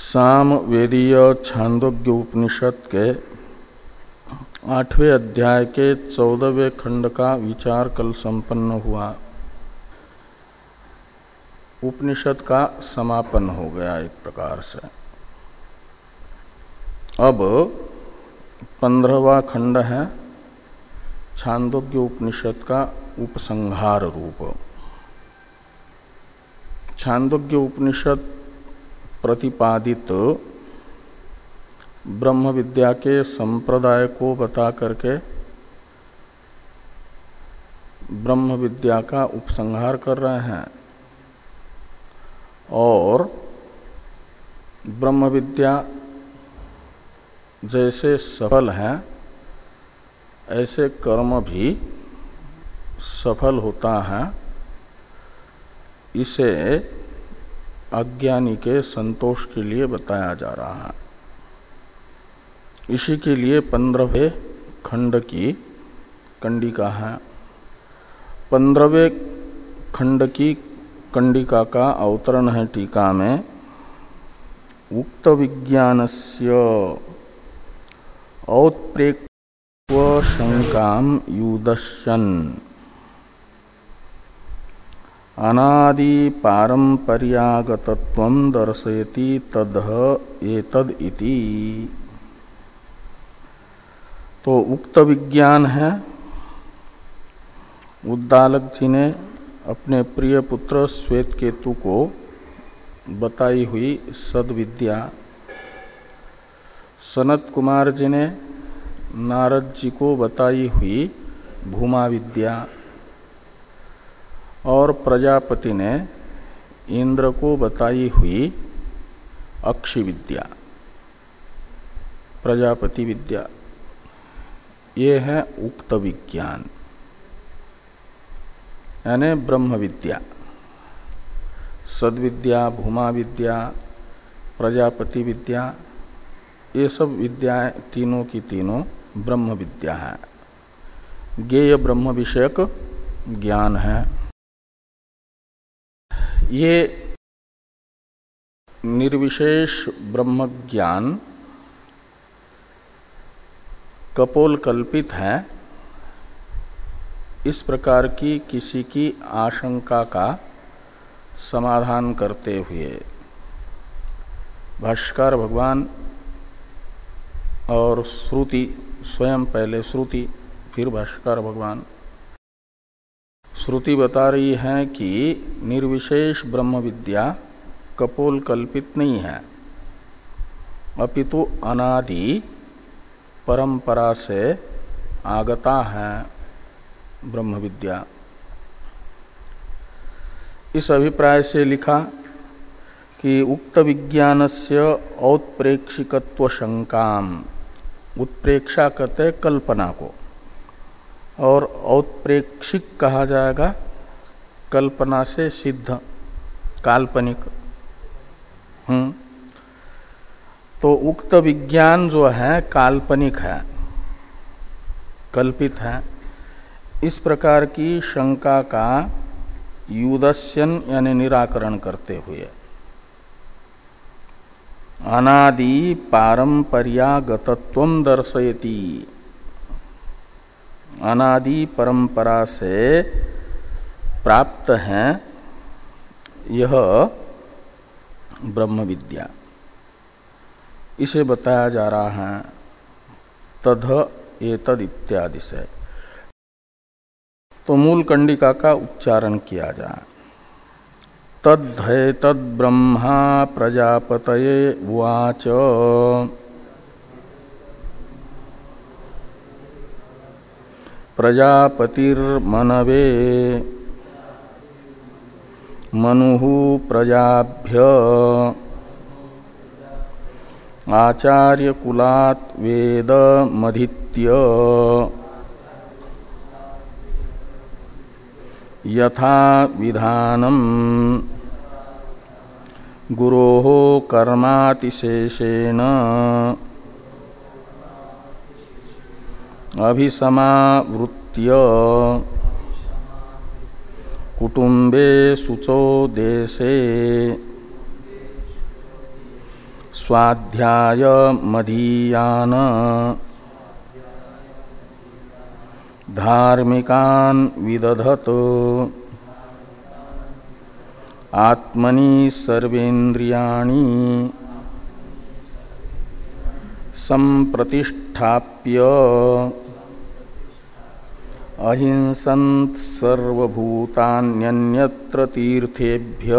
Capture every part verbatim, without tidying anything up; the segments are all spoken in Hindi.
साम वेदीय छांदोग्य उपनिषद के आठवें अध्याय के चौदहवें खंड का विचार कल संपन्न हुआ। उपनिषद का समापन हो गया एक प्रकार से। अब पंद्रहवां खंड है छांदोग्य उपनिषद का उपसंहार रूप। छांदोग्य उपनिषद प्रतिपादित ब्रह्म विद्या के संप्रदाय को बता करके ब्रह्म विद्या का उपसंहार कर रहे हैं और ब्रह्म विद्या जैसे सफल है ऐसे कर्म भी सफल होता है। इसे अज्ञानी के संतोष के लिए बताया जा रहा है। इसी के लिए पंद्रहवें खंड की कंडिका है। पंद्रहवें खंड की कंडिका का अवतरण है टीका में। उक्त विज्ञानस्य औत्प्रेक्ष्य शंकाम युदश्यन् अनादि पारंपर्यागतत्वं दर्शयति तदह एतद इति। तो उक्त विज्ञान है, उद्दालक जी ने अपने प्रिय पुत्र श्वेतकेतु को बताई हुई सद्विद्या, सनत कुमार जी ने नारद जी को बताई हुई भूमा विद्या और प्रजापति ने इंद्र को बताई हुई अक्षि विद्या, प्रजापति विद्या, ये है उक्त विज्ञान यानी ब्रह्म विद्या। सद्विद्या, भूमा विद्या, प्रजापति विद्या, ये सब विद्याएं तीनों की तीनों ब्रह्म विद्या है। ज्ञेय ब्रह्म विषयक ज्ञान है। ये निर्विशेष ब्रह्म ज्ञान कपोल कल्पित है। इस प्रकार की किसी की आशंका का समाधान करते हुए भाष्यकार भगवान और श्रुति, स्वयं पहले श्रुति फिर भाष्यकार भगवान, श्रुति बता रही है कि निर्विशेष ब्रह्म विद्या कपोल कल्पित नहीं है, अपितु अनादि परंपरा से आगता है ब्रह्म विद्या। इस अभिप्राय से लिखा कि उक्त विज्ञानस्य औत्प्रेक्षिकत्व शंकाम, उत्प्रेक्षा कहते कल्पना को, और औत्प्रेक्षिक कहा जाएगा कल्पना से सिद्ध, काल्पनिक। हम्म तो उक्त विज्ञान जो है काल्पनिक है, कल्पित है। इस प्रकार की शंका का युदस्यन यानी निराकरण करते हुए अनादि पारंपर्यागतत्वं दर्शयति, अनादि परंपरा से प्राप्त है यह ब्रह्म विद्या, इसे बताया जा रहा है। तद एतद इत्यादि से तो मूल कंडिका का उच्चारण किया जाए। तद्धे तद ब्रह्मा प्रजापतये उवाच प्रजापतिर्मनवे मनुः प्रजाभ्य आचार्य कुलात् वेद मधित्य यथा विधानम गुरोः कर्मातिशेषेण अभिसमावृत्य कुटुंबे शुचो देशे स्वाध्याय मदीयान धार्मिकान् विदधत आत्मनि सर्वेन्द्रियाणि संप्रतिष्ठाप्य अहिंसन्त सर्वभूतान्यन्यत्र तीर्थेभ्य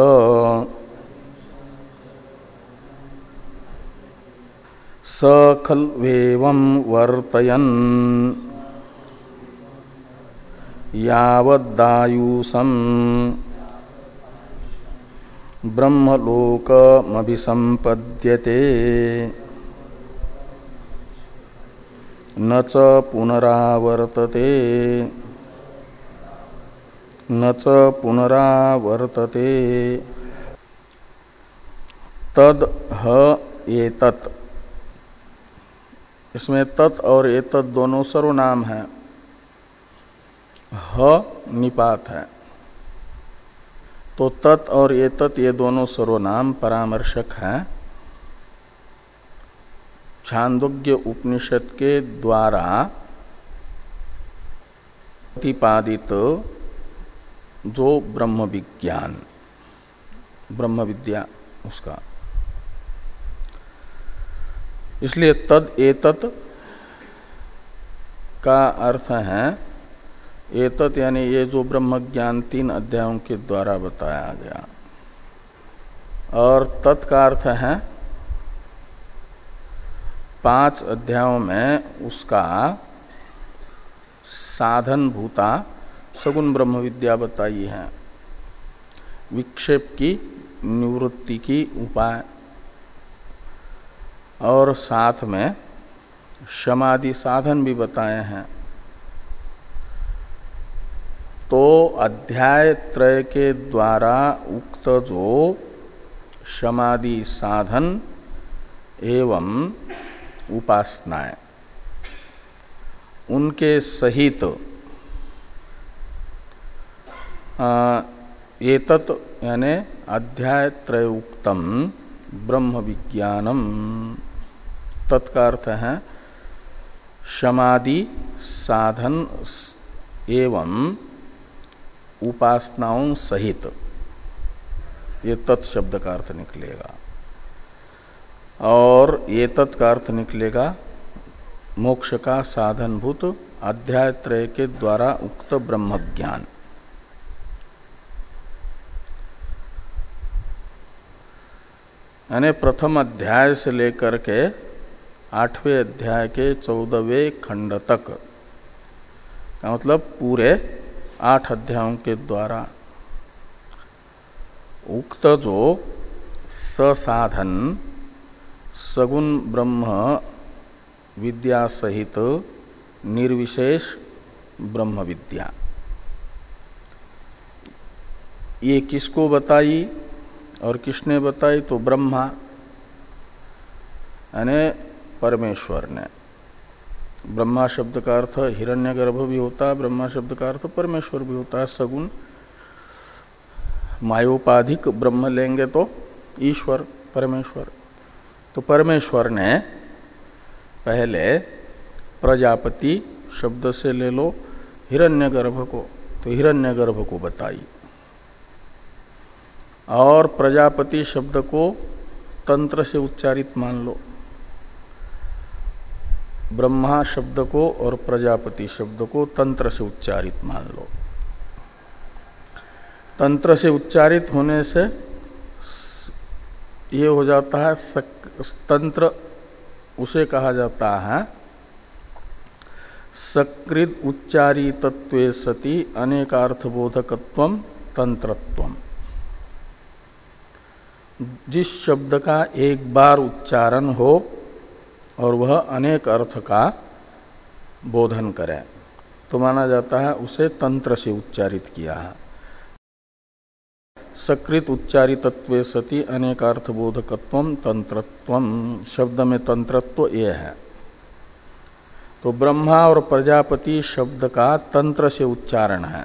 स खल्वेवं वर्तयन् यावदायुषं ब्रह्मलोकमभिसंपद्यते न च पुनरावर्तते न च पुनरावर्तते। तद ह एतत्, इसमें तत् और एतत् दोनों सर्वनाम है, ह निपात है। तो तत् और एतत् ये दोनों सर्वनाम परामर्शक हैं छांदोग्य उपनिषद के द्वारा प्रतिपादित जो ब्रह्म विज्ञान ब्रह्म विद्या उसका। इसलिए तद एतत् का अर्थ है एतत् यानी ये जो ब्रह्म ज्ञान तीन अध्यायों के द्वारा बताया गया, और तत् का अर्थ है पांच अध्यायों में उसका साधन भूता सगुण ब्रह्म विद्या बताई है, विक्षेप की निवृत्ति की उपाय, और साथ में समाधि साधन भी बताए हैं। तो अध्याय त्रय के द्वारा उक्त जो समाधि साधन एवं उपासनाएं उनके सहित एतत् यानी अध्याय त्रय उक्तम ब्रह्म विज्ञानम, तत्का अर्थ है समाधि साधन एवं उपासनाओं सहित, ये तत्शब्द का अर्थ निकलेगा। और ये तत् का अर्थ निकलेगा मोक्ष का साधनभूत अध्याय त्रय के द्वारा उक्त ब्रह्म ज्ञान। यानी प्रथम अध्याय से लेकर के आठवें अध्याय के चौदहवें खंड तक का मतलब पूरे आठ अध्यायों के द्वारा उक्त जो ससाधन सगुण ब्रह्म विद्या सहित निर्विशेष ब्रह्म विद्या, ये किसको बताई और किसने बताई? तो ब्रह्मा यानी परमेश्वर ने। ब्रह्मा शब्द का अर्थ हिरण्यगर्भ भी होता है, ब्रह्मा शब्द का अर्थ परमेश्वर भी होता है। सगुण मायोपाधिक ब्रह्म लेंगे तो ईश्वर परमेश्वर। तो परमेश्वर ने पहले प्रजापति शब्द से ले लो हिरण्यगर्भ को, तो हिरण्यगर्भ को बताई, और प्रजापति शब्द को तंत्र से उच्चारित मान लो। ब्रह्मा शब्द को और प्रजापति शब्द को तंत्र से उच्चारित मान लो। तंत्र से उच्चारित होने से ये हो जाता है तंत्र, उसे कहा जाता है सकृत उच्चारी तत्वे सति अनेकार्थबोधकत्वम तंत्रत्वम। जिस शब्द का एक बार उच्चारण हो और वह अनेक अर्थ का बोधन करे तो माना जाता है उसे तंत्र से उच्चारित किया है। सकृत उच्चारितत्वे सति अनेकार्थबोधकत्वम तंत्रत्वम, शब्द में तंत्रत्व ये है। तो ब्रह्मा और प्रजापति शब्द का तंत्र से उच्चारण है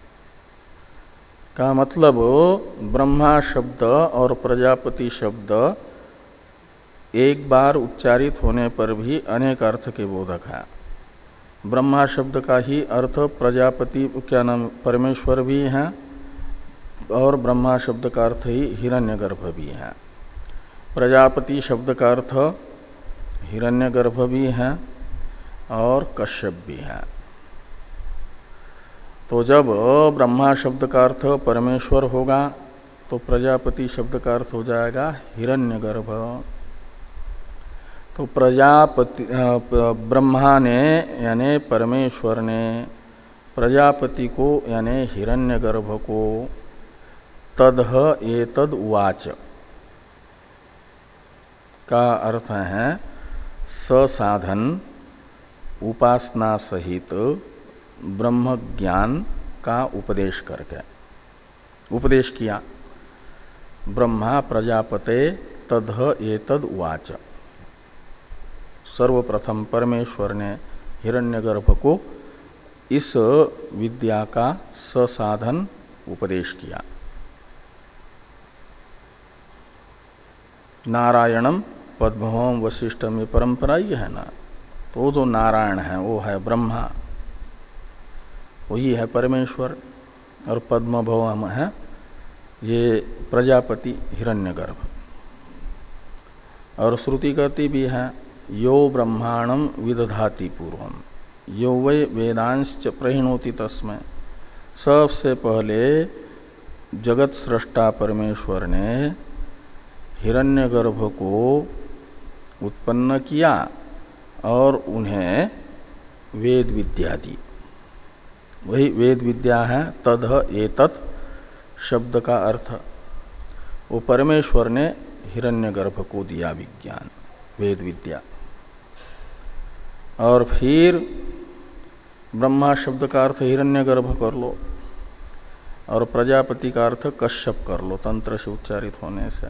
का मतलब ब्रह्मा शब्द और प्रजापति शब्द एक बार उच्चारित होने पर भी अनेक अर्थ के बोधक है। ब्रह्मा शब्द का ही अर्थ प्रजापति क्या नाम परमेश्वर भी है और ब्रह्मा शब्द का अर्थ ही हिरण्यगर्भ भी है। प्रजापति शब्द का अर्थ हिरण्यगर्भ भी है और कश्यप भी है। तो जब ब्रह्मा शब्द का अर्थ परमेश्वर होगा तो प्रजापति शब्द का अर्थ हो जाएगा हिरण्यगर्भ। तो प्रजापति ब्रह्मा ने यानी परमेश्वर ने प्रजापति को यानी हिरण्यगर्भ को तदह एतद उवाच का अर्थ है ससाधन उपासना सहित ब्रह्म ज्ञान का उपदेश करके उपदेश किया। ब्रह्मा प्रजापते तदह एतद उवाच, सर्वप्रथम परमेश्वर ने हिरण्यगर्भ को इस विद्या का ससाधन उपदेश किया। नारायणम पद्मभवम वशिष्ठम ये परंपरा ही है ना। तो जो नारायण है वो है ब्रह्मा, वही है परमेश्वर, और पद्मभवम है ये प्रजापति हिरण्यगर्भ। और श्रुति कहती भी है यो ब्रह्मांडम विदधाति पूर्वम यो वै वेदांश्च प्रहिणोति तस्मै। सबसे पहले जगत सृष्टा परमेश्वर ने हिरण्यगर्भ को उत्पन्न किया और उन्हें वेद विद्या दी। वही वेद विद्या है तदह एतत् शब्द का अर्थ। वो परमेश्वर ने हिरण्यगर्भ को दिया विज्ञान वेद विद्या। और फिर ब्रह्मा शब्द का अर्थ हिरण्यगर्भ कर लो और प्रजापति का अर्थ कश्यप कर लो तंत्र से उच्चारित होने से।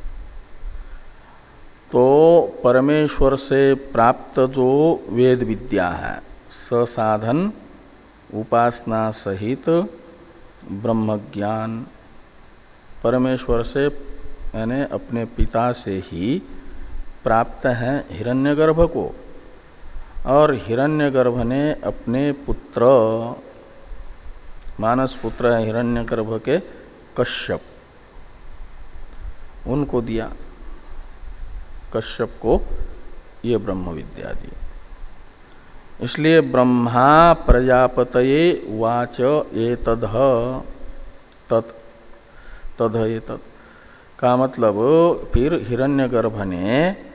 तो परमेश्वर से प्राप्त जो वेद विद्या है ससाधन उपासना सहित ब्रह्म ज्ञान परमेश्वर से यानी अपने पिता से ही प्राप्त है हिरण्यगर्भ को। और हिरण्यगर्भ ने अपने पुत्र मानस पुत्र है हिरण्यगर्भ के कश्यप उनको दिया। कश्यप को ये ब्रह्म विद्या दी। इसलिए ब्रह्मा प्रजापतये वाच एतद् तत् तद् एतत् का मतलब फिर हिरण्यगर्भ ने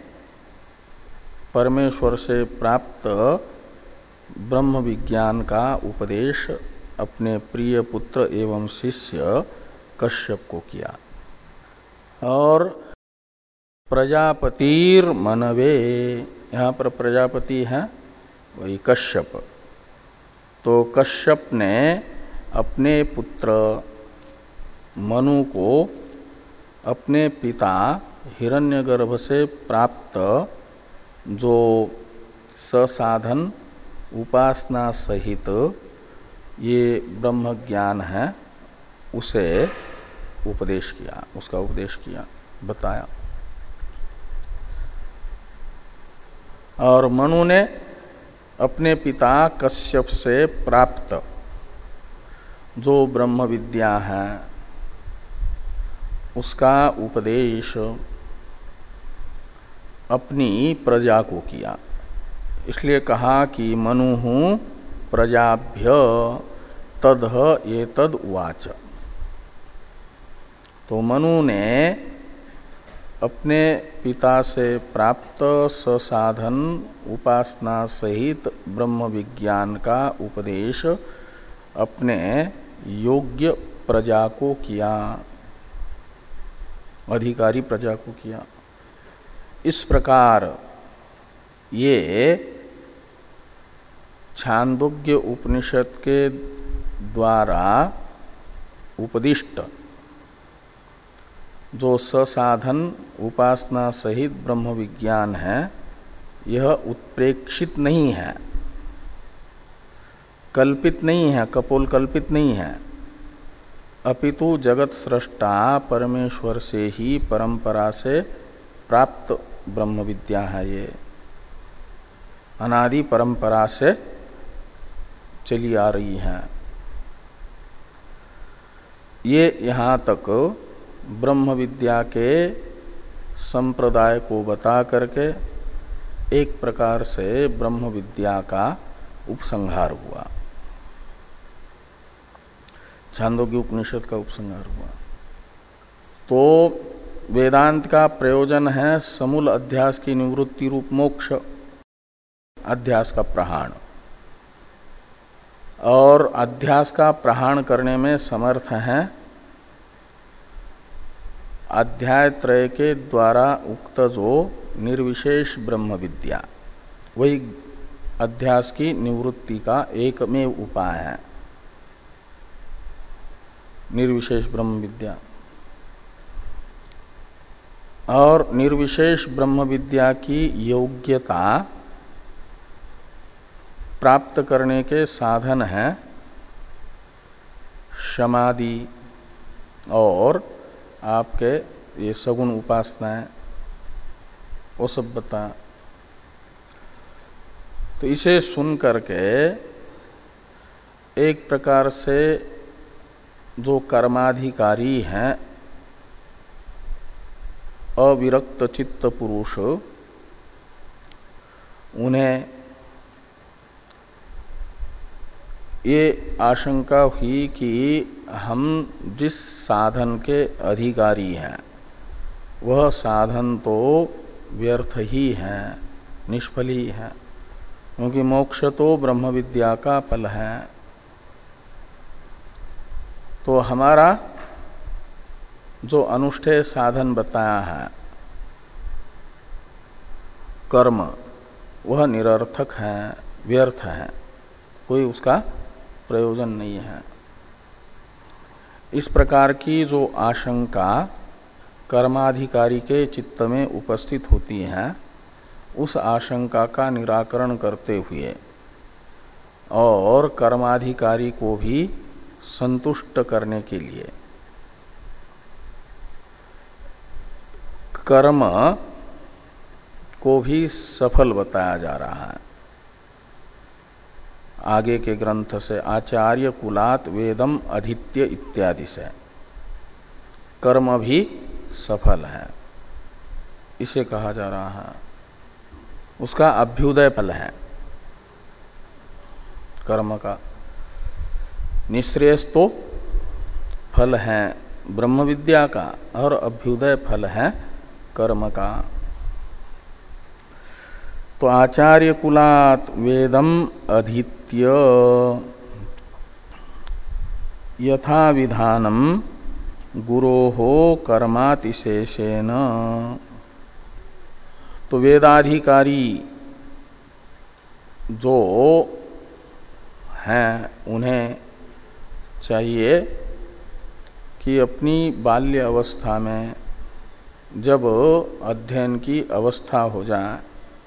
परमेश्वर से प्राप्त ब्रह्म विज्ञान का उपदेश अपने प्रिय पुत्र एवं शिष्य कश्यप को किया। और प्रजापतिर मनवे, यहाँ पर प्रजापति है वही कश्यप। तो कश्यप ने अपने पुत्र मनु को अपने पिता हिरण्यगर्भ से प्राप्त जो ससाधन उपासना सहित ये ब्रह्म ज्ञान है उसे उपदेश किया, उसका उपदेश किया, बताया। और मनु ने अपने पिता कश्यप से प्राप्त जो ब्रह्म विद्या है उसका उपदेश अपनी प्रजा को किया। इसलिए कहा कि मनुहु प्रजाभ्य तदह एतद् उवाच। तो मनु ने अपने पिता से प्राप्त ससाधन उपासना सहित ब्रह्म विज्ञान का उपदेश अपने योग्य प्रजा को किया, अधिकारी प्रजा को किया। इस प्रकार ये छांदोग्य उपनिषद के द्वारा उपदिष्ट जो ससाधन उपासना सहित ब्रह्म विज्ञान है यह उत्प्रेक्षित नहीं है, कल्पित नहीं है, कपोल कल्पित नहीं है, अपितु जगत सृष्टा परमेश्वर से ही परंपरा से प्राप्त ब्रह्म विद्या है। ये अनादि परंपरा से चली आ रही है। ये यहाँ तक ब्रह्म विद्या के संप्रदाय को बता करके एक प्रकार से ब्रह्म विद्या का उपसंहार हुआ, छांदोग्य उपनिषद का उपसंहार हुआ। तो वेदांत का प्रयोजन है समूल अध्यास की निवृत्ति रूप मोक्ष, अध्यास का प्रहाण, और अध्यास का प्रहाण करने में समर्थ है अध्याय त्रय के द्वारा उक्त जो निर्विशेष ब्रह्म विद्या, वही अध्यास की निवृत्ति का एकमेव उपाय है, निर्विशेष ब्रह्म विद्या। और निर्विशेष ब्रह्म विद्या की योग्यता प्राप्त करने के साधन है समाधि और आपके ये सगुण उपासनाएं, वो सब बता। तो इसे सुन करके एक प्रकार से जो कर्माधिकारी हैं अविरक्त चित्त पुरुष, उन्हें ये आशंका हुई कि हम जिस साधन के अधिकारी हैं वह साधन तो व्यर्थ ही है, निष्फल ही है, क्योंकि मोक्ष तो ब्रह्म विद्या का फल है। तो हमारा जो अनुष्ठेय साधन बताया है कर्म, वह निरर्थक है, व्यर्थ है, कोई उसका प्रयोजन नहीं है। इस प्रकार की जो आशंका कर्माधिकारी के चित्त में उपस्थित होती है, उस आशंका का निराकरण करते हुए और कर्माधिकारी को भी संतुष्ट करने के लिए कर्म को भी सफल बताया जा रहा है। आगे के ग्रंथ से आचार्य कुलात वेदम अधीत्य इत्यादि से कर्म भी सफल है, इसे कहा जा रहा है। उसका अभ्युदय फल है कर्म का। निःश्रेयस तो फल है ब्रह्म विद्या का और अभ्युदय फल है कर्म का। तो आचार्य कुलात वेदम अधीत्य यथा विधानम गुरोहो कर्मातिशेषेण। तो वेदाधिकारी जो हैं उन्हें चाहिए कि अपनी बाल्य अवस्था में जब अध्ययन की अवस्था हो जाए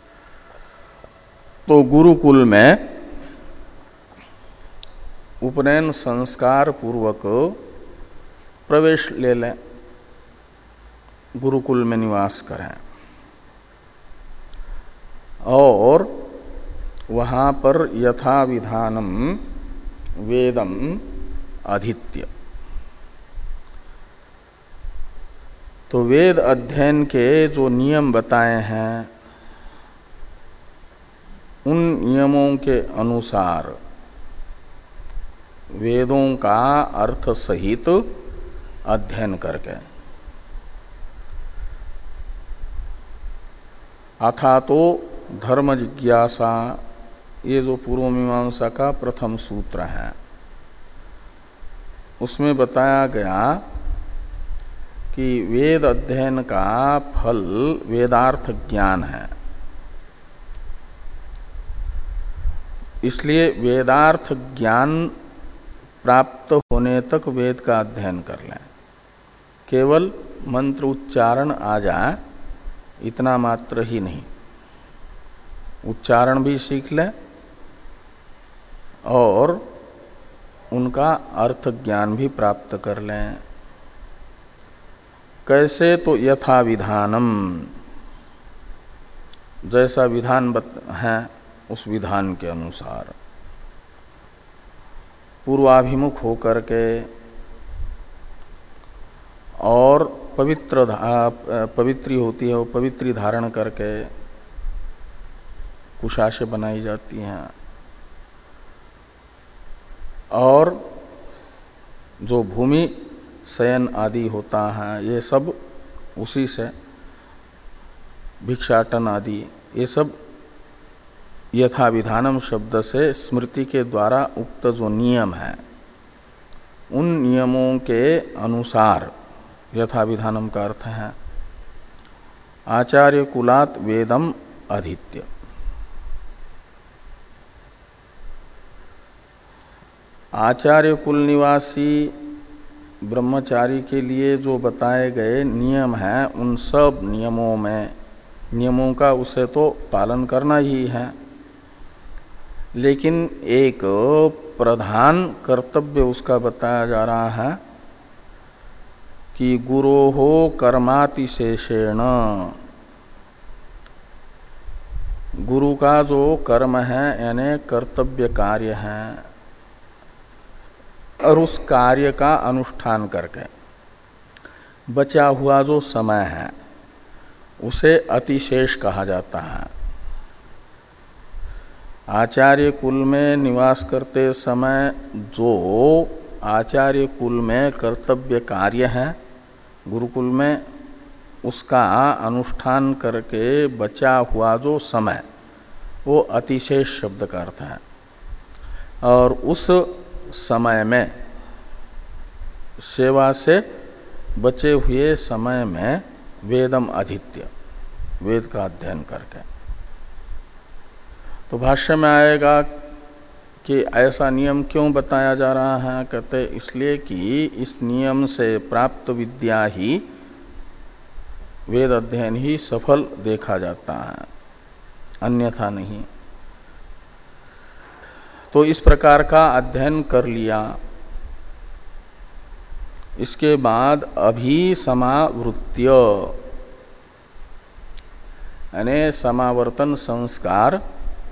तो गुरुकुल में उपनयन संस्कार पूर्वक प्रवेश ले लें, गुरुकुल में निवास करें और वहां पर यथा विधानम वेदम अधीत्य। तो वेद अध्ययन के जो नियम बताए हैं उन नियमों के अनुसार वेदों का अर्थ सहित अध्ययन करके अथा तो धर्म जिज्ञासा, ये जो पूर्व मीमांसा का प्रथम सूत्र है उसमें बताया गया कि वेद अध्ययन का फल वेदार्थ ज्ञान है, इसलिए वेदार्थ ज्ञान प्राप्त होने तक वेद का अध्ययन कर लें। केवल मंत्र उच्चारण आ जाए इतना मात्र ही नहीं, उच्चारण भी सीख लें और उनका अर्थ ज्ञान भी प्राप्त कर लें। कैसे? तो यथा विधानम, जैसा विधान है उस विधान के अनुसार पूर्वाभिमुख होकर के और पवित्र पवित्री होती है, वो पवित्री धारण करके कुशाशे बनाई जाती हैं। और जो भूमि शयन आदि होता है ये सब उसी से, भिक्षाटन आदि ये सब यथा विधानम शब्द से स्मृति के द्वारा उक्त जो नियम है उन नियमों के अनुसार यथा विधानम का अर्थ है आचार्य कुलात वेदम अधीत्य। आचार्य कुल निवासी ब्रह्मचारी के लिए जो बताए गए नियम हैं उन सब नियमों में, नियमों का उसे तो पालन करना ही है, लेकिन एक प्रधान कर्तव्य उसका बताया जा रहा है कि गुरोहो कर्मातिशेषेण, गुरु का जो कर्म है यानी कर्तव्य कार्य है और उस कार्य का अनुष्ठान करके बचा हुआ जो समय है उसे अतिशेष कहा जाता है। आचार्य कुल में निवास करते समय जो आचार्य कुल में कर्तव्य कार्य है गुरुकुल में, उसका अनुष्ठान करके बचा हुआ जो समय वो अतिशेष शब्द का अर्थ है। और उस समय में सेवा से बचे हुए समय में वेदम अधीत्य, वेद का अध्ययन करके। तो भाष्य में आएगा कि ऐसा नियम क्यों बताया जा रहा है, कहते इसलिए कि इस नियम से प्राप्त विद्या ही, वेद अध्ययन ही सफल देखा जाता है, अन्यथा नहीं। तो इस प्रकार का अध्ययन कर लिया, इसके बाद अभिसमावृत्य यानी समावर्तन संस्कार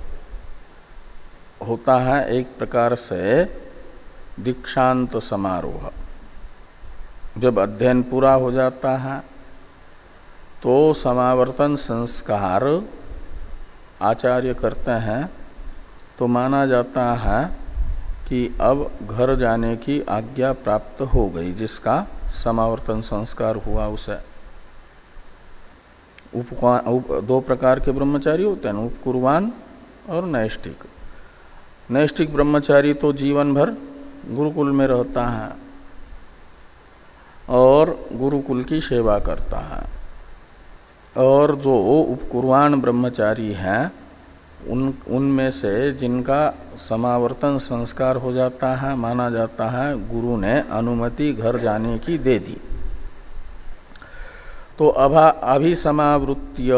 होता है एक प्रकार से दीक्षांत समारोह। जब अध्ययन पूरा हो जाता है तो समावर्तन संस्कार आचार्य करते हैं, तो माना जाता है कि अब घर जाने की आज्ञा प्राप्त हो गई, जिसका समावर्तन संस्कार हुआ उसे। उप, उप दो प्रकार के ब्रह्मचारी होते हैं, उपकुर्वान और नैष्ठिक। नैष्ठिक ब्रह्मचारी तो जीवन भर गुरुकुल में रहता है और गुरुकुल की सेवा करता है, और जो उपकुर्वान ब्रह्मचारी हैं उन उनमें से जिनका समावर्तन संस्कार हो जाता है, माना जाता है गुरु ने अनुमति घर जाने की दे दी, तो अभा अभिसमावृत्य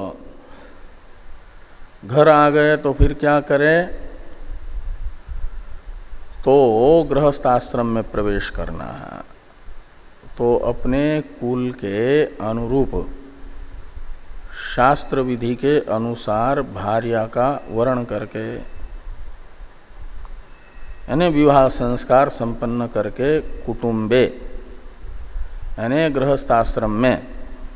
घर आ गए तो फिर क्या करें, तो गृहस्थाश्रम में प्रवेश करना है। तो अपने कुल के अनुरूप शास्त्र विधि के अनुसार भार्या का वर्ण करके यानी विवाह संस्कार संपन्न करके कुटुंबे यानी गृहस्थाश्रम में,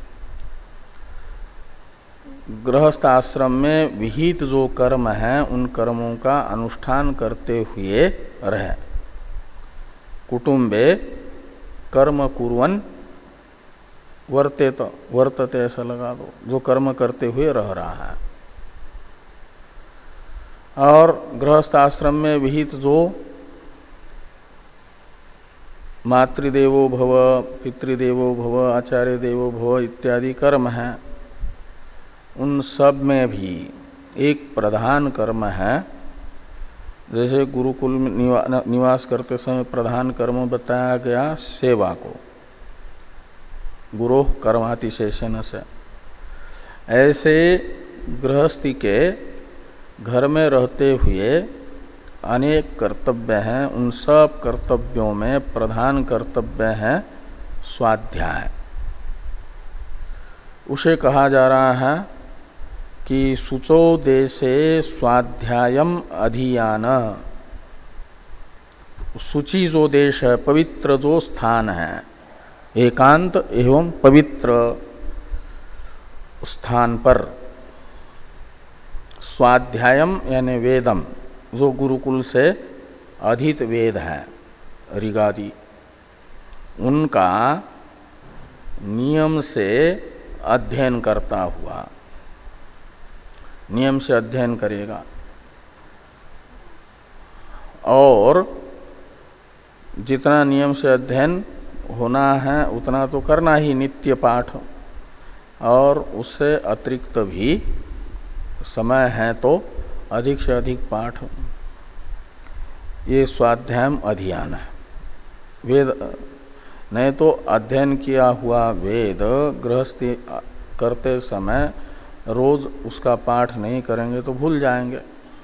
गृहस्थाश्रम में विहित जो कर्म है उन कर्मों का अनुष्ठान करते हुए रहे। कुटुंबे कर्म कुर्वन् वर्तेत, वर्तते ऐसा लगा दो, जो कर्म करते हुए रह रहा है। और गृहस्थाश्रम में विहित जो मातृदेवो भव, पितृदेवो भव, आचार्य देवो भव इत्यादि कर्म हैं, उन सब में भी एक प्रधान कर्म है। जैसे गुरुकुल में निवा, निवास करते समय प्रधान कर्म बताया गया सेवा को, गुरोह कर्मातिशेषण से, ऐसे गृहस्थी के घर में रहते हुए अनेक कर्तव्य हैं। उन सब कर्तव्यों में प्रधान कर्तव्य है स्वाध्याय। उसे कहा जा रहा है कि शुचो देशे स्वाध्यायम अधियान, शुचि जो देश है, पवित्र जो स्थान है, एकांत एवं पवित्र स्थान पर स्वाध्यायम यानी वेदम, जो गुरुकुल से अधित वेद है ऋगादि, उनका नियम से अध्ययन करता हुआ, नियम से अध्ययन करेगा। और जितना नियम से अध्ययन होना है उतना तो करना ही, नित्य पाठ, और उससे अतिरिक्त भी समय है तो अधिक से अधिक पाठ। ये स्वाध्याय अध्ययन है। वेद नहीं तो अध्ययन किया हुआ वेद गृहस्थी करते समय रोज उसका पाठ नहीं करेंगे तो भूल जाएंगे,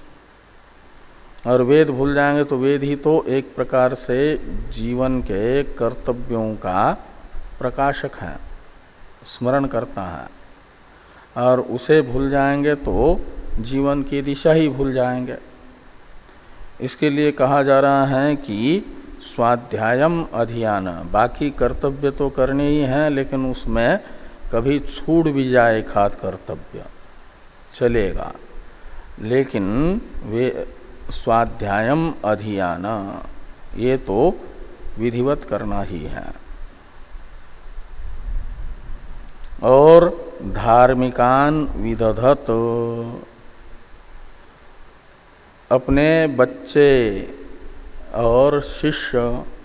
और वेद भूल जाएंगे तो वेद ही तो एक प्रकार से जीवन के कर्तव्यों का प्रकाशक है, स्मरण करता है, और उसे भूल जाएंगे तो जीवन की दिशा ही भूल जाएंगे। इसके लिए कहा जा रहा है कि स्वाध्यायम अधियान, बाकी कर्तव्य तो करने ही हैं, लेकिन उसमें कभी छूट भी जाए खाद कर्तव्य चलेगा, लेकिन वे स्वाध्यायम अधियान ये तो विधिवत करना ही है। और धार्मिकान विदधत, अपने बच्चे और शिष्य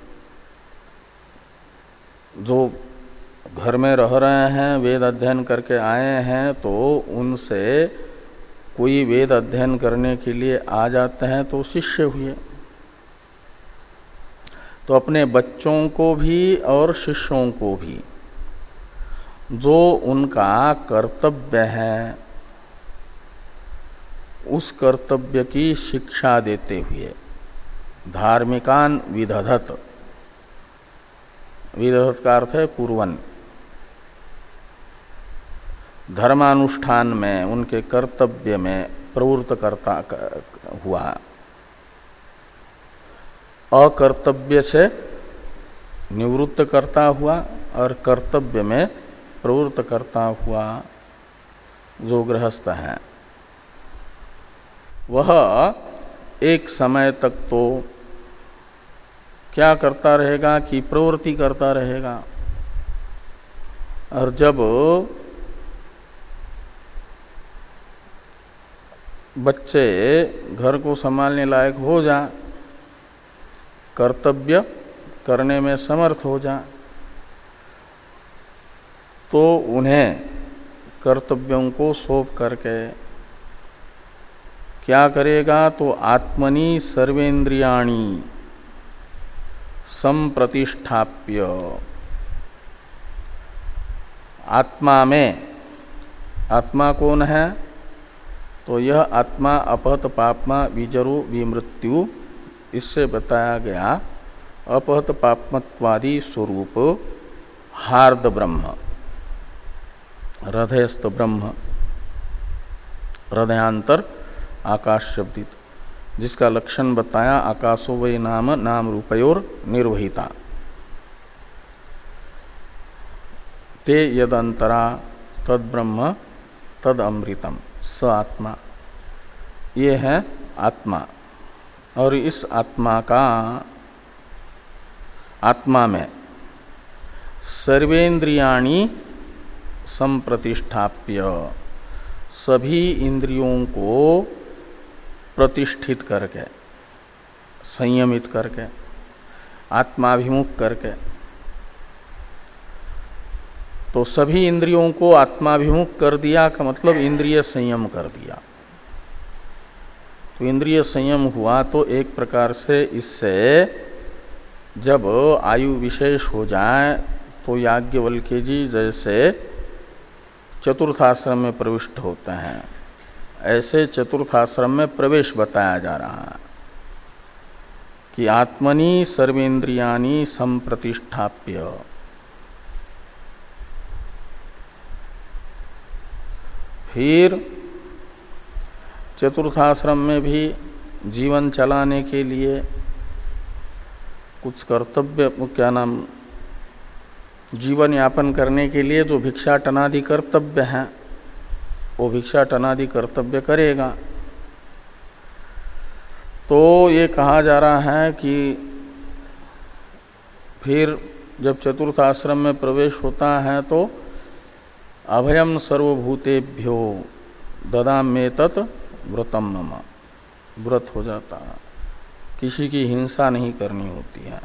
जो घर में रह रहे हैं, वेद अध्ययन करके आए हैं, तो उनसे कोई वेद अध्ययन करने के लिए आ जाते हैं तो शिष्य हुए। तो अपने बच्चों को भी और शिष्यों को भी जो उनका कर्तव्य है उस कर्तव्य की शिक्षा देते हुए धार्मिकान विदधत, विदधत का अर्थ है कुर्वन्, धर्मानुष्ठान में उनके कर्तव्य में प्रवृत्त करता हुआ, अकर्तव्य से निवृत्त करता हुआ और कर्तव्य में प्रवृत्त करता हुआ जो गृहस्थ है, वह एक समय तक तो क्या करता रहेगा कि प्रवृत्ति करता रहेगा, और जब बच्चे घर को संभालने लायक हो जा, कर्तव्य करने में समर्थ हो जा, तो उन्हें कर्तव्यों को सौंप करके क्या करेगा, तो आत्मनि सर्वेन्द्रियाणि संप्रतिष्ठाप्य, आत्मा में, आत्मा कौन है, तो यह आत्मा अपहत पापमा विजरो विमृत्यु, इससे बताया गया अपहत पापमत्वादि स्वरूप हार्द ब्रह्म, हृदयस्थ ब्रह्म, हृदयांतर आकाश शब्दित, जिसका लक्षण बताया आकाशो वै नाम नाम रूपयोर निर्वहिता, ते यदंतरा तद ब्रह्म तद अमृतम स आत्मा, ये है आत्मा। और इस आत्मा का, आत्मा में सर्वेन्द्रियाणि संप्रतिष्ठाप्य, सभी इंद्रियों को प्रतिष्ठित करके, संयमित करके, आत्माभिमुख करके, तो सभी इंद्रियों को आत्माभिमुख कर दिया का मतलब इंद्रिय संयम कर दिया। तो इंद्रिय संयम हुआ तो एक प्रकार से इससे जब आयु विशेष हो जाए तो याज्ञवल्क्य जी जैसे चतुर्थाश्रम में प्रविष्ट होते हैं, ऐसे चतुर्थाश्रम में प्रवेश बताया जा रहा है कि आत्मनि सर्वेन्द्रियाणि संप्रतिष्ठाप्य, फिर चतुर्थाश्रम में भी जीवन चलाने के लिए कुछ कर्तव्य, क्या नाम, जीवन यापन करने के लिए जो भिक्षाटनादि कर्तव्य हैं वो भिक्षाटनादि कर्तव्य करेगा। तो ये कहा जा रहा है कि फिर जब चतुर्थ आश्रम में प्रवेश होता है तो अभयम सर्वभूतेभ्यो ददाम्ये तत् व्रतम मम, व्रत हो जाता है, किसी की हिंसा नहीं करनी होती है।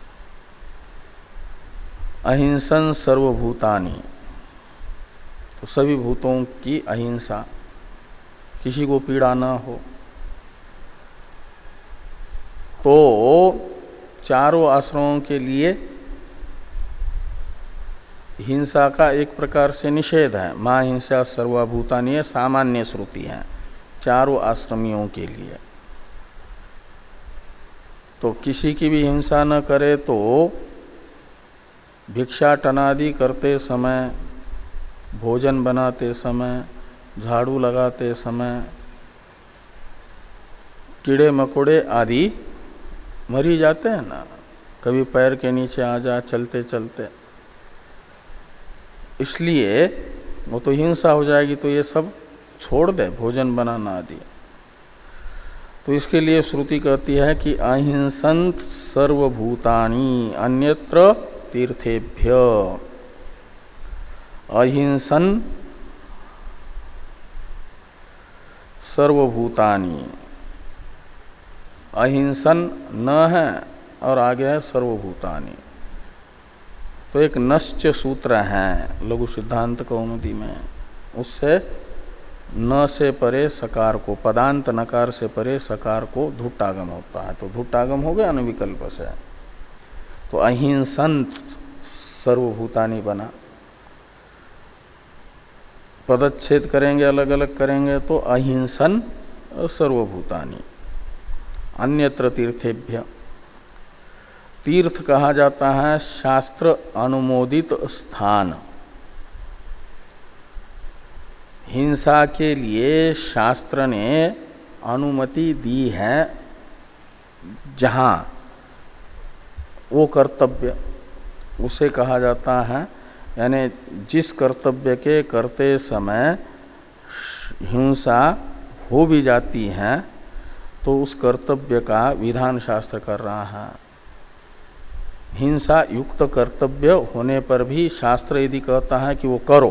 अहिंसन सर्वभूतानि, तो सभी भूतों की अहिंसा, किसी को पीड़ा न हो। तो चारों आश्रमों के लिए हिंसा का एक प्रकार से निषेध है। मां हिंसा सर्वभूतानि सामान्य श्रुति है चारों आश्रमियों के लिए। तो किसी की भी हिंसा न करे तो भिक्षाटनादि करते समय, भोजन बनाते समय, झाड़ू लगाते समय कीड़े मकोड़े आदि मर ही जाते हैं ना, कभी पैर के नीचे आ जा चलते चलते, इसलिए वो तो हिंसा हो जाएगी, तो ये सब छोड़ दे, भोजन बनाना आदि। तो इसके लिए श्रुति कहती है कि अहिंसन सर्वभूतानि अन्यत्र तीर्थेभ्य, अहिंसन सर्वभूतानि, अहिंसन न है और आगे है सर्वभूतानि। तो एक नश्च सूत्र है लघु सिद्धांत कौमुदी में, उससे न से परे सकार को, पदांत नकार से परे सकार को धुट्टागम होता है, तो धुट्टागम हो गया अनुविकल्प से। तो अहिंसन सर्वभूतानि बना। पदच्छेद करेंगे, अलग अलग करेंगे तो अहिंसन सर्वभूतानि अन्यत्र तीर्थेभ्य। तीर्थ कहा जाता है शास्त्र अनुमोदित स्थान। हिंसा के लिए शास्त्र ने अनुमति दी है जहां, वो कर्तव्य उसे कहा जाता है, यानी जिस कर्तव्य के करते समय हिंसा हो भी जाती है तो उस कर्तव्य का विधान शास्त्र कर रहा है। हिंसा युक्त कर्तव्य होने पर भी शास्त्र यदि कहता है कि वो करो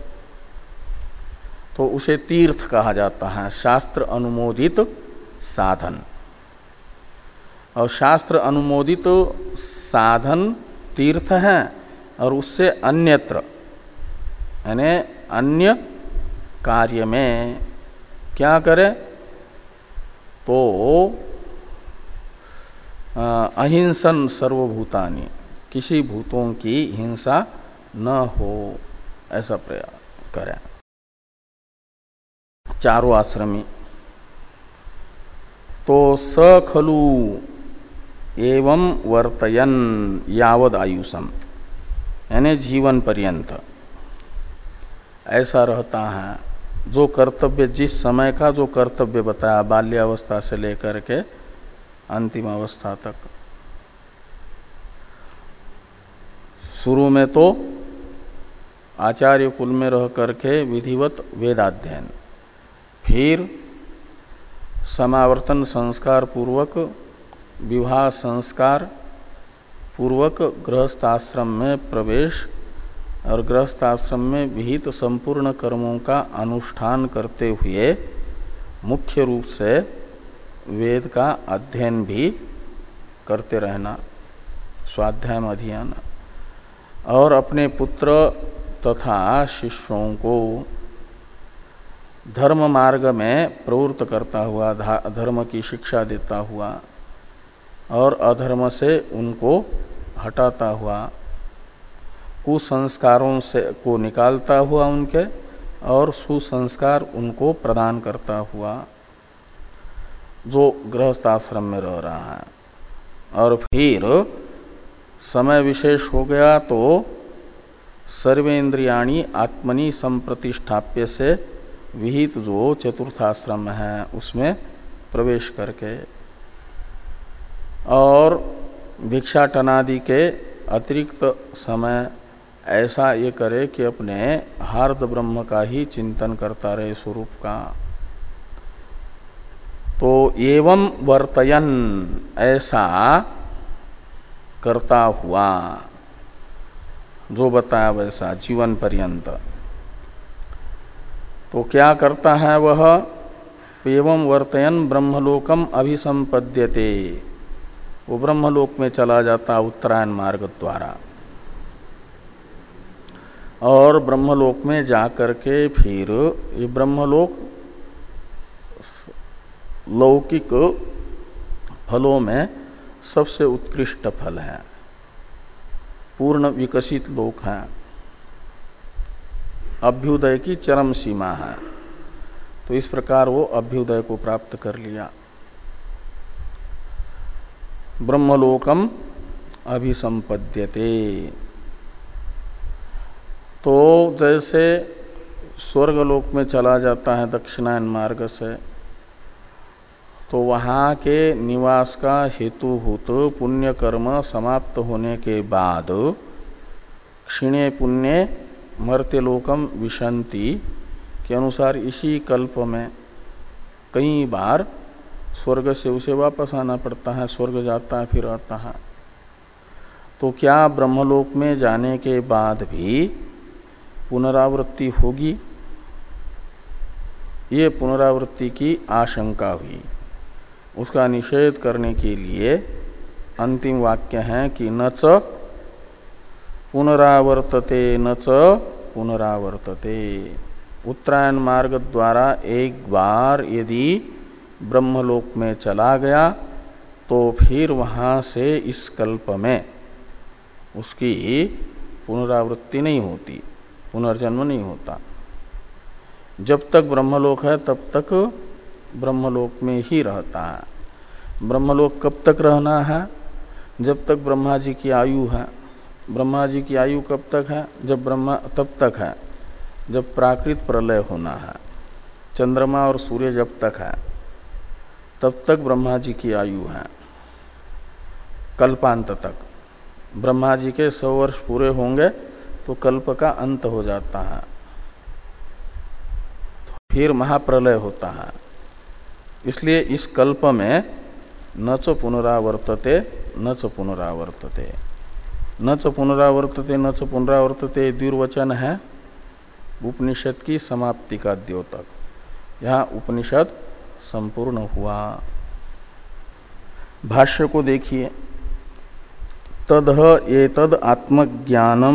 तो उसे तीर्थ कहा जाता है, शास्त्र अनुमोदित साधन। और शास्त्र अनुमोदित साधन तीर्थ है और उससे अन्यत्र, यानी अन्य कार्य में क्या करे तो अहिंसन सर्वभूतानि, किसी भूतों की हिंसा न हो, ऐसा प्रयास करें चारों आश्रमी। तो स खलु एवं वर्तयन यावद आयुषम, यानी जीवन पर्यंत ऐसा रहता है। जो कर्तव्य, जिस समय का जो कर्तव्य बताया, बाल्यावस्था से लेकर के अंतिम अवस्था तक। शुरू में तो आचार्य कुल में रह करके विधिवत वेदाध्ययन, फिर समावर्तन संस्कार पूर्वक, विवाह संस्कार पूर्वक गृहस्थाश्रम में प्रवेश और गृहस्थाश्रम में विहित संपूर्ण कर्मों का अनुष्ठान करते हुए मुख्य रूप से वेद का अध्ययन भी करते रहना, स्वाध्याय अध्ययन, और अपने पुत्र तथा शिष्यों को धर्म मार्ग में प्रवृत्त करता हुआ, धर्म की शिक्षा देता हुआ और अधर्म से उनको हटाता हुआ, कुसंस्कारों से को निकालता हुआ उनके, और सुसंस्कार उनको प्रदान करता हुआ जो गृहस्थाश्रम में रह रहा है। और फिर समय विशेष हो गया तो सर्वेन्द्रियाणि आत्मनि संप्रतिष्ठाप्य से विहित जो चतुर्थाश्रम है उसमें प्रवेश करके, और भिक्षाटनादि के अतिरिक्त समय ऐसा ये करे कि अपने हार्द ब्रह्म का ही चिंतन करता रहे, स्वरूप का। तो एवं वर्तयन, ऐसा करता हुआ, जो बताया वैसा जीवन पर्यंत। तो क्या करता है वह? एवं वर्तयन ब्रह्मलोकम अभिसंपद्यते, वो ब्रह्मलोक में चला जाता उत्तरायण मार्ग द्वारा, और ब्रह्मलोक में जाकर के फिर ये ब्रह्मलोक लौकिक फलों में सबसे उत्कृष्ट फल है, पूर्ण विकसित लोक है, अभ्युदय की चरम सीमा है। तो इस प्रकार वो अभ्युदय को प्राप्त कर लिया। ब्रह्मलोकम अभिसंपद्यते, तो जैसे स्वर्गलोक में चला जाता है दक्षिणायन मार्ग से, तो वहाँ के निवास का हेतुभूत पुण्य कर्म समाप्त होने के बाद क्षीणे पुण्य मर्त्यलोकम विशंति के अनुसार इसी कल्प में कई बार स्वर्ग से उसे वापस आना पड़ता है, स्वर्ग जाता है फिर आता है। तो क्या ब्रह्मलोक में जाने के बाद भी पुनरावृत्ति होगी? ये पुनरावृत्ति की आशंका हुई। उसका निषेध करने के लिए अंतिम वाक्य है कि न च पुनरावर्तते न च पुनरावर्तते। उत्तरायण मार्ग द्वारा एक बार यदि ब्रह्मलोक में चला गया तो फिर वहां से इस कल्प में उसकी पुनरावृत्ति नहीं होती, पुनर्जन्म नहीं होता। जब तक ब्रह्मलोक है तब तक ब्रह्मलोक में ही रहता है। ब्रह्मलोक कब तक रहना है? जब तक ब्रह्मा जी की आयु है। ब्रह्मा जी की आयु कब तक है? जब ब्रह्मा तब तक है जब प्राकृत प्रलय होना है। चंद्रमा और सूर्य जब तक है तब तक ब्रह्मा जी की आयु है, कल्पांत तक। ब्रह्मा जी के सौ वर्ष पूरे होंगे तो कल्प का अंत हो जाता है, तो फिर महाप्रलय होता है। इसलिए इस कल्प में न च पुनरावर्तते न च पुनरावर्तते न च पुनरावर्तते न च पुनरावर्तते द्विर्वचन है उपनिषद की समाप्ति का द्योतक। यहाँ उपनिषद संपूर्ण हुआ। भाष्य को देखिए, तदह एतद आत्मज्ञानम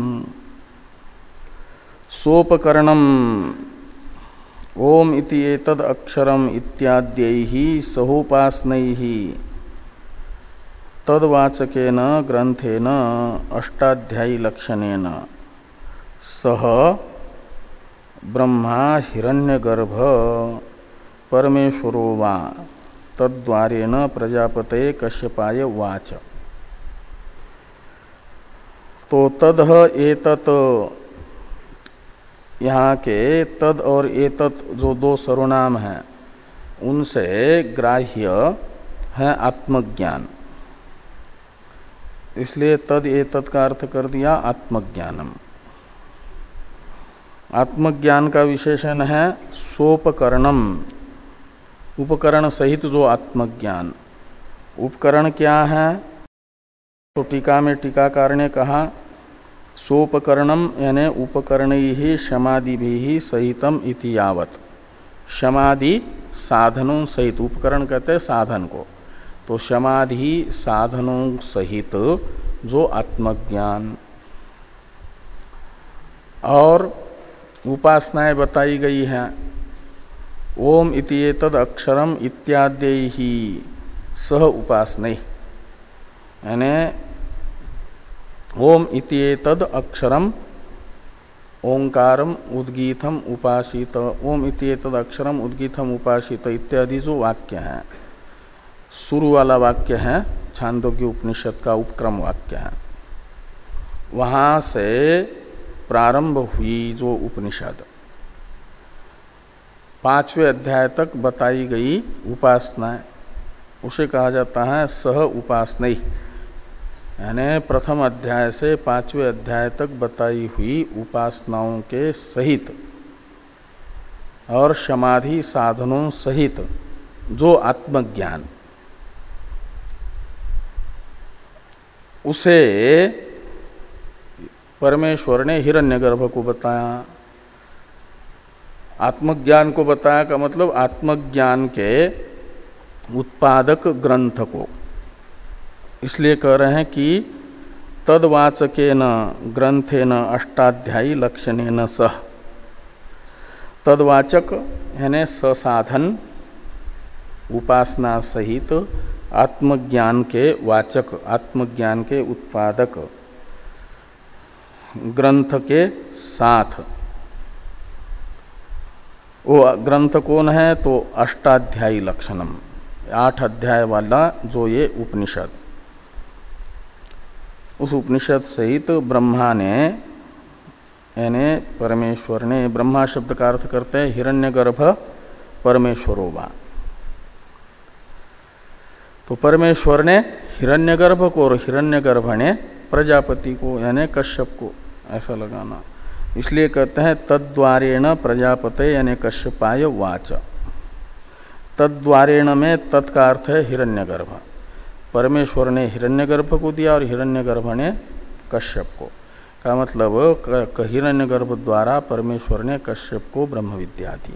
सोपकरणम ओम इति एतद अक्षरम इत्याद्यैहि सहोपासनैहि तद्वाचकेन ग्रंथेन अष्टाध्यायी लक्षणेन सह ब्रह्मा हिरण्यगर्भ परमेश्वरो वा तद्वारेण प्रजापते कश्यपाय वाच। तो तदह एतत, यहाँ के तद और एतत जो दो सर्वनाम हैं उनसे ग्राह्य है आत्मज्ञान, इसलिए तद एतत का अर्थ कर दिया आत्मज्ञानम। आत्मज्ञान का विशेषण है सोपकरणम, उपकरण सहित जो आत्मज्ञान। उपकरण क्या है? तो टीका में टीकाकार ने कहा सोपकरणम यानी उपकरणैहि समाधिभिः सहितम इति यावत्। समाधि साधनों सहित, उपकरण कहते हैं साधन को, तो समाधि साधनों सहित जो आत्मज्ञान। और उपासनाएं बताई गई हैं। ओम इति एतद अक्षरम इत्याद्यैहि सह उपासनै, यानी ओम इति एतद अक्षरम ओंकारम उद्गीतम उपासित, ओम इति एतद अक्षरम उद्गीतम उपासित इत्यादि जो वाक्य हैं, शुरू वाला वाक्य है छांदोग्य उपनिषद का उपक्रम वाक्य है, वहां से प्रारंभ हुई जो उपनिषद पांचवें अध्याय तक बताई गई उपासनाएं, उसे कहा जाता है सह उपासनई। यानी प्रथम अध्याय से पांचवें अध्याय तक बताई हुई उपासनाओं के सहित और समाधि साधनों सहित जो आत्मज्ञान, उसे परमेश्वर ने हिरण्यगर्भ को बताया। आत्मज्ञान को बताया का मतलब आत्मज्ञान के उत्पादक ग्रंथ को। इसलिए कह रहे हैं कि तद्वाचकेन ग्रंथेन अष्टाध्यायी लक्षणेन सह। तद्वाचक यानी ससाधन उपासना सहित आत्मज्ञान के वाचक, आत्मज्ञान के उत्पादक ग्रंथ के साथ। वो ग्रंथ कौन है? तो अष्टाध्यायी लक्षणम, आठ अध्याय वाला जो ये उपनिषद, उस उपनिषद सहित ब्रह्मा ने यानी परमेश्वर ने, ब्रह्मा शब्द का अर्थ करते हैं हिरण्यगर्भ परमेश्वरो वा। तो परमेश्वर ने हिरण्यगर्भ को और हिरण्यगर्भ ने प्रजापति को यानी कश्यप को, ऐसा लगाना। इसलिए कहते हैं तद्वारेण प्रजापते यानी कश्यपाय वाच। तद्वारेण में तत् का अर्थ है हिरण्यगर्भ। परमेश्वर ने हिरण्यगर्भ को दिया और हिरण्यगर्भ ने कश्यप को, का मतलब हिरण्यगर्भ द्वारा परमेश्वर ने कश्यप को ब्रह्म विद्या दी।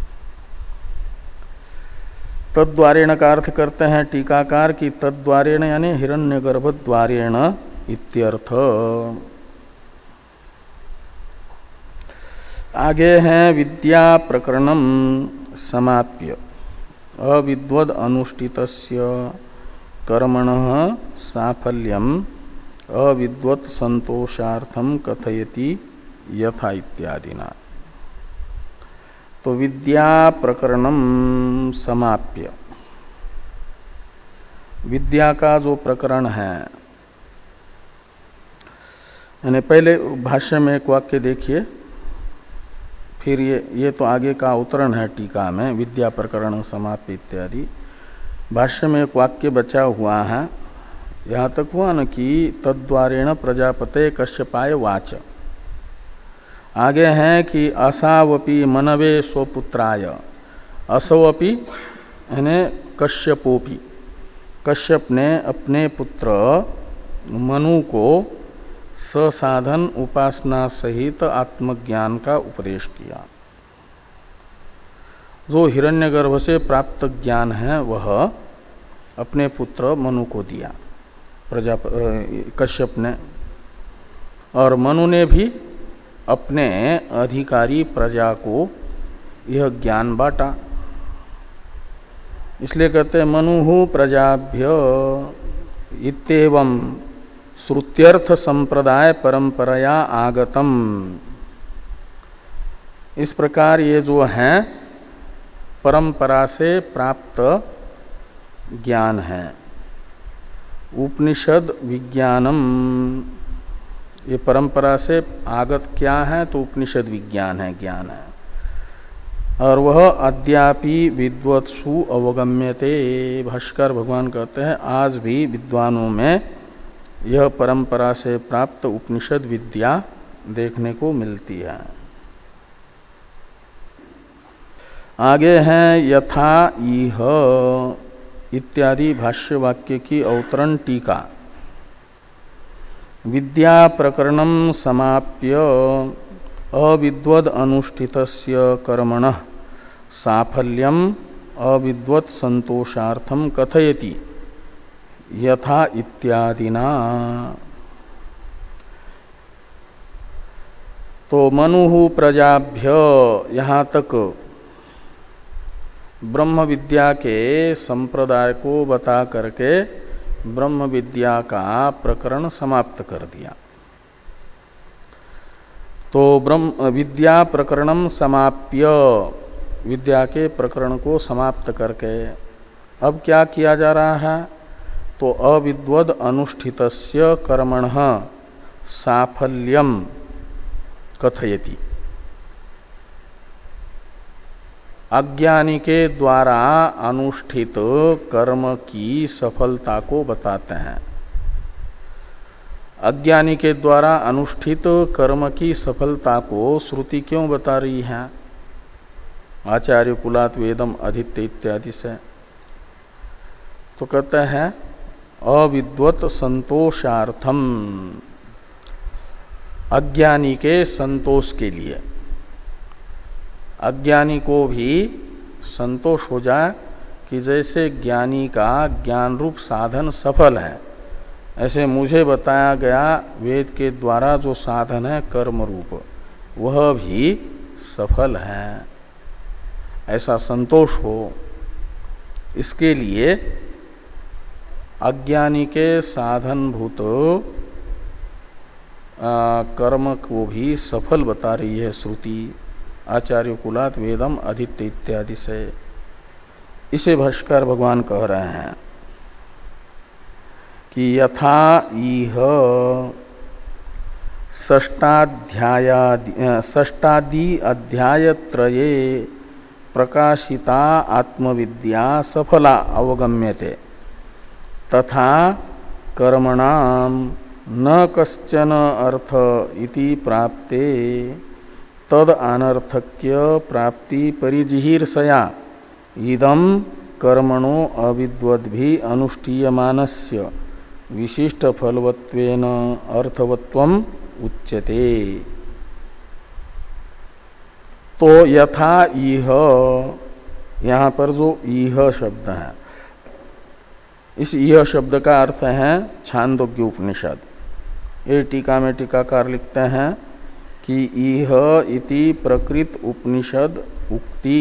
तद्वारेण का अर्थ करते हैं टीकाकार की तद्वारेण यानी हिरण्यगर्भ द्वारेण इत्यर्थ। आगे हैं विद्या प्रकरणम समाप्य अविद्वद अनुष्ठितस्य कर्मणः साफल्यम अविद्वत संतोषार्थम कथयति यथा इत्यादिना। तो विद्या प्रकरणम समाप्य, विद्या का जो प्रकरण है, यानी पहले भाष्य में एक वाक्य देखिए, फिर ये ये तो आगे का अवतरण है टीका में, विद्या प्रकरण समाप्य इत्यादि। भाष्य में एक वाक्य बचा हुआ है, यहाँ तक हुआ न कि तद्वारेण प्रजापते कश्यपाय वाच। आगे हैं कि असावपि मनवे स्वपुत्राय, असवपि यानी कश्यपोपि, कश्यप ने अपने पुत्र मनु को ससाधन उपासना सहित आत्मज्ञान का उपदेश किया। जो हिरण्यगर्भ से प्राप्त ज्ञान है वह अपने पुत्र मनु को दिया प्रजा कश्यप ने, और मनु ने भी अपने अधिकारी प्रजा को यह ज्ञान बांटा। इसलिए कहते हैं मनुहु प्रजाभ्य इत्येवं श्रुत्यर्थ संप्रदाय परंपराया आगतम। इस प्रकार ये जो है परंपरा से प्राप्त ज्ञान है। उपनिषद विज्ञानम, ये परंपरा से आगत क्या है? तो उपनिषद विज्ञान है, ज्ञान है, और वह अद्यापि विद्वत्सु अवगम्यते। भाष्कर भगवान कहते हैं आज भी विद्वानों में यह परंपरा से प्राप्त उपनिषद विद्या देखने को मिलती है। आगे हैं यथा इह इत्यादि भाष्य वाक्य की अवतरण टीका। विद्या प्रकरणम समाप्य अविद्वद अनुष्ठितस्य कर्मणः साफल्यम अविद्वत संतोषार्थम कथयति यथा इत्यादिना। तो मनुहु प्रजाभ्य, यहाँ तक ब्रह्म विद्या के संप्रदाय को बता करके ब्रह्म विद्या का प्रकरण समाप्त कर दिया। तो ब्रह्म विद्या प्रकरणम समाप्य, विद्या के प्रकरण को समाप्त करके अब क्या किया जा रहा है? तो अविद्वद अनुष्ठितस्य कर्मणः साफल्यम कथयति। अज्ञानी के द्वारा अनुष्ठित कर्म की सफलता को बताते हैं। अज्ञानी के द्वारा अनुष्ठित कर्म की सफलता को श्रुति क्यों बता रही है? आचार्य कुलात वेदम अधित्य इत्यादि से। तो कहते हैं अविद्वत संतोषार्थम, अज्ञानी के संतोष के लिए, अज्ञानी को भी संतोष हो जाए कि जैसे ज्ञानी का ज्ञान रूप साधन सफल है, ऐसे मुझे बताया गया वेद के द्वारा जो साधन है कर्म रूप, वह भी सफल है, ऐसा संतोष हो। इसके लिए अज्ञानी के साधनभूत कर्म को भी सफल बता रही है श्रुति, आचार्य कुलात वेदम अधित्य इत्यादि से। इसे भाष्कर भगवान कह रहे हैं कि यथा इह षष्टादि अध्याय त्रये प्रकाशिता आत्मविद्या सफला अवगम्यते तथा कर्मणाम न कश्चन अर्थ इति प्राप्ते तद अनर्थक्य प्राप्ति परिजिहीर्षया इदम कर्मणो अविद्वद्भि अनुष्ठीयमानस्य विशिष्ट फलवत्वेन अर्थवत्वम उच्यते। तो यथा इह, यहाँ पर जो इह शब्द है, इस इह शब्द का अर्थ है छांदोग्य उपनिषद। ये टीका में टीकाकार लिखते हैं कि इह इति प्रकृत उपनिषद उक्ति।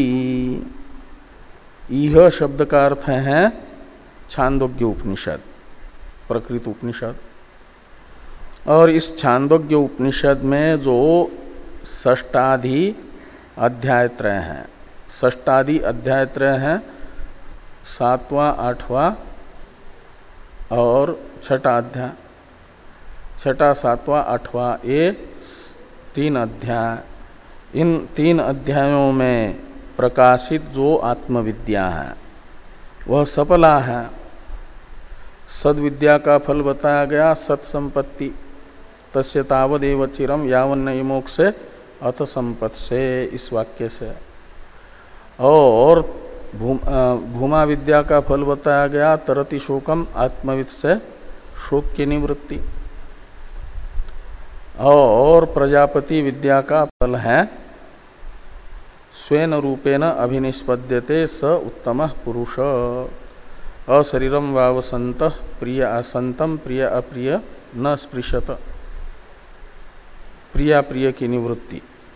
इह शब्द का अर्थ है छांदोग्य उपनिषद, प्रकृत उपनिषद। और इस छांदोग्य उपनिषद में जो षष्टादि अध्याय त्रय हैं, षष्टादि अध्याय त्रय हैं, सातवां, आठवां और छठा अध्याय, छठा, सातवां, आठवां, ये तीन अध्याय। इन तीन अध्यायों में प्रकाशित जो आत्मविद्या है वह सफला है। सद्विद्या का फल बताया गया सत्संपत्ति, तस्य तावदेव चिरम यावन्न मोक्षे अथ संपत् से, इस वाक्य से। और भूमा विद्या का फल बताया गया तरति शोकम, आत्मविद से शोक की निवृत्ति। और प्रजापति विद्या का फल है स्वेन रूपेण अभिनिष्पद्यते स उत्तम पुरुष, अशरीरम वावसंत प्रिय असंतम प्रिय अप्रिय न स्पृशत, प्रिया प्रिय की निवृत्ति।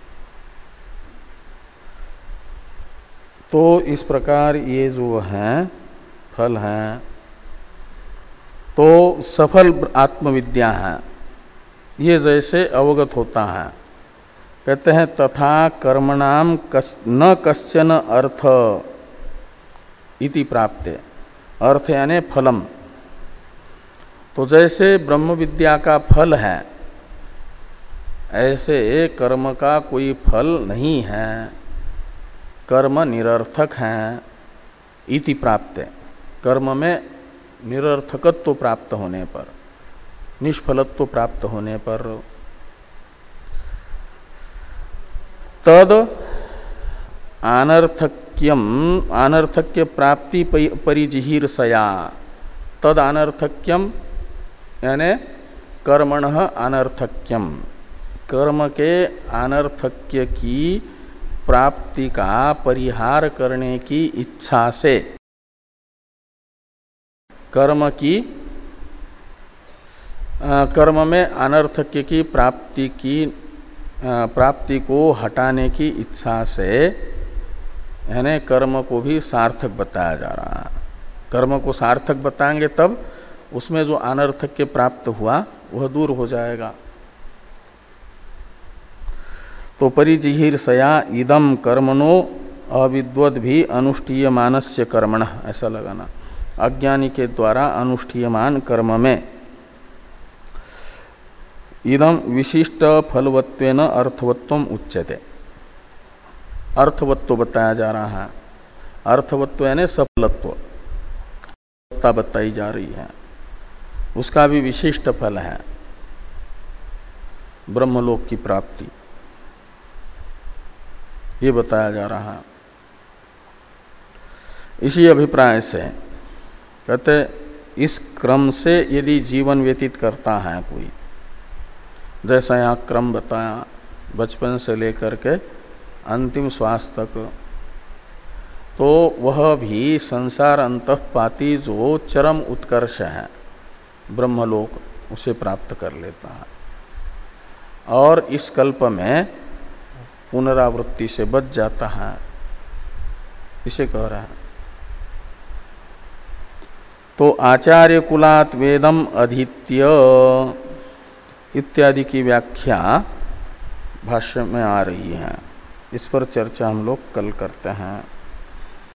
तो इस प्रकार ये जो हैं फल हैं, तो सफल आत्मविद्या है, ये जैसे अवगत होता है। कहते हैं तथा कर्मणाम कस, न कश्चन अर्थ इति प्राप्ते, अर्थ यानी फलम। तो जैसे ब्रह्म विद्या का फल है, ऐसे कर्म का कोई फल नहीं है, कर्म निरर्थक है। इति प्राप्त, कर्म में निरर्थकत्व प्राप्त होने पर, निष्फलत्व प्राप्त होने पर, तद अनर्थक्यम, अनर्थक्य प्राप्ति परिजिहीर्षया, तद अनर्थक्यम यानी कर्मणः अनर्थक्यम, कर्म के अनर्थक्य की प्राप्ति का परिहार करने की इच्छा से, कर्म की आ, कर्म में अनर्थक्य की प्राप्ति की आ, प्राप्ति को हटाने की इच्छा से, यानी कर्म को भी सार्थक बताया जा रहा है। कर्म को सार्थक बताएंगे तब उसमें जो अनर्थक्य प्राप्त हुआ वह दूर हो जाएगा। तो परिजिहीर्षया इदम कर्मणो अविद्वद् भी अनुष्ठीयमानस्य कर्मण, ऐसा लगाना, अज्ञानी के द्वारा अनुष्ठीयमान कर्म में इदम विशिष्ट फलवत्वेन अर्थवत्वम उच्यते। अर्थवत्व बताया जा रहा है। अर्थवत्व यानी सफलत्व बताई जा रही है, उसका भी विशिष्ट फल है ब्रह्मलोक की प्राप्ति, ये बताया जा रहा है। इसी अभिप्राय से कहते इस क्रम से यदि जीवन व्यतीत करता है कोई, जैसा यहाँ क्रम बताया बचपन से लेकर के अंतिम श्वास तक, तो वह भी संसार अंतःपाती जो चरम उत्कर्ष है ब्रह्मलोक, उसे प्राप्त कर लेता है और इस कल्प में पुनरावृत्ति से बच जाता है, इसे कह रहा है। तो आचार्य कुलात वेदम अधीत्य इत्यादि की व्याख्या भाष्य में आ रही है, इस पर चर्चा हम लोग कल करते हैं।